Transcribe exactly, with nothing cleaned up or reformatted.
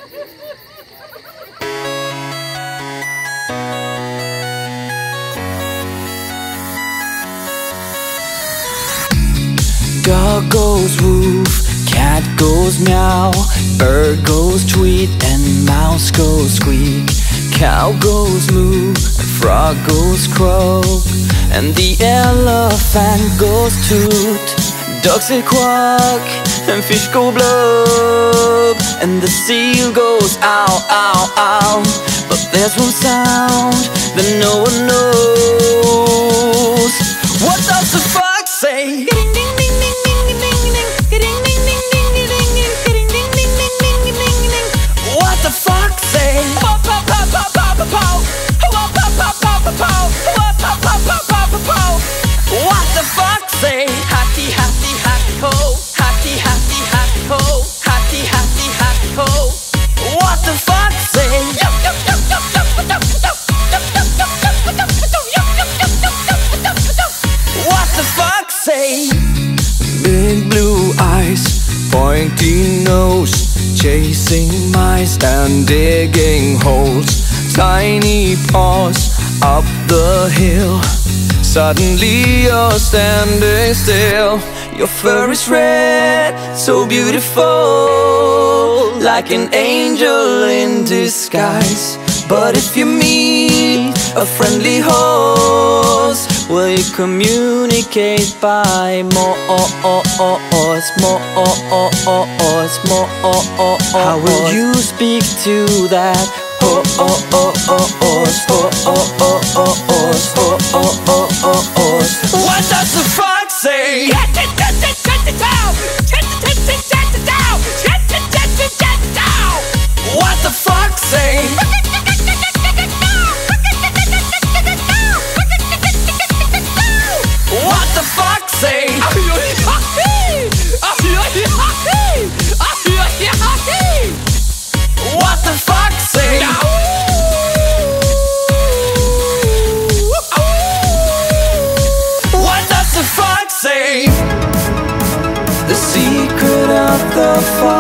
Dog goes woof, cat goes meow, bird goes tweet, and mouse goes squeak. Cow goes moo, frog goes croak, and the elephant goes toot. Ducks say quack, and fish go blub, and the seal goes ow, ow, ow. But there's one sound that no one knows. What does the fox say? What the fox say? What the fox say? Hatty, hatty, hatty ho, hatty, hatty, hatty ho, hatty, hatty, hatty ho. What the fox say? What the fox say? Big blue eyes, pointy nose, chasing mice and digging holes. Tiny paws up the hill. Suddenly you're standing still. Your fur is red, so beautiful, like an angel in disguise. But if you meet a friendly horse, will you communicate by more? More? How will you speak to that horse? What does the fox say? What the fox say? What the fox say? What the fox say? What does the fox say? The secret of the fox